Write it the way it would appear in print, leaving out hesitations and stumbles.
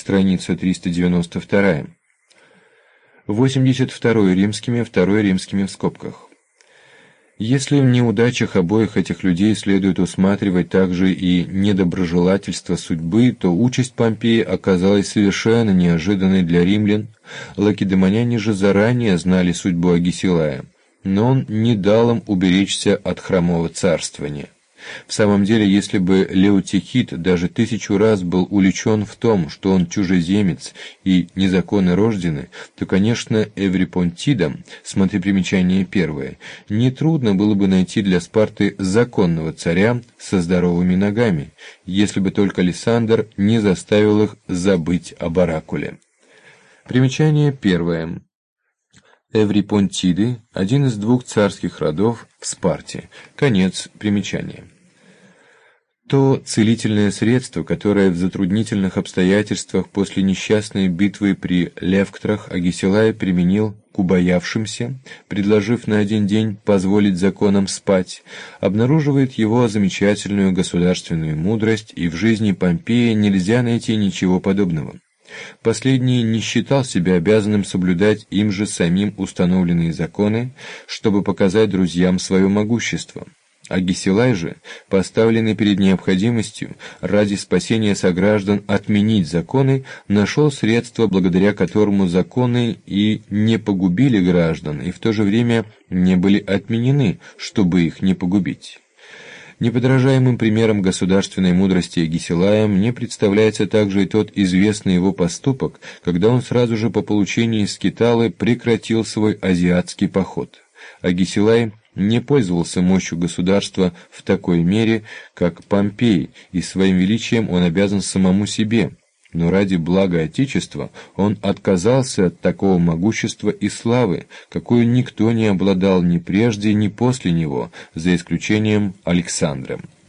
страница 392. 82 римскими, 2 римскими в скобках. Если в неудачах обоих этих людей следует усматривать также и недоброжелательство судьбы, то участь Помпея оказалась совершенно неожиданной для римлян. Лакедемоняне же заранее знали судьбу Агисилая, но он не дал им уберечься от хромого царствования. В самом деле, если бы Леутихид даже 1000 раз был уличен в том, что он чужеземец и незаконно рожденный, то, конечно, Эврипонтидам, смотри примечание 1, нетрудно было бы найти для Спарты законного царя со здоровыми ногами, если бы только Лисандр не заставил их забыть об оракуле. Примечание 1. Эврипонтиды – один из 2 царских родов в Спарте. Конец примечания. То целительное средство, которое в затруднительных обстоятельствах после несчастной битвы при Левктрах Агисилай применил к убоявшимся, предложив на 1 день позволить законам спать, обнаруживает его замечательную государственную мудрость, и в жизни Помпея нельзя найти ничего подобного. Последний не считал себя обязанным соблюдать им же самим установленные законы, чтобы показать друзьям свое могущество. Агисилай же, поставленный перед необходимостью ради спасения сограждан отменить законы, нашел средство, благодаря которому законы и не погубили граждан, и в то же время не были отменены, чтобы их не погубить. Неподражаемым примером государственной мудрости Агисилая мне представляется также и тот известный его поступок, когда он сразу же по получении Скиталы прекратил свой азиатский поход. Агисилай не пользовался мощью государства в такой мере, как Помпей, и своим величием он обязан самому себе, но ради блага Отечества он отказался от такого могущества и славы, какую никто не обладал ни прежде, ни после него, за исключением Александра.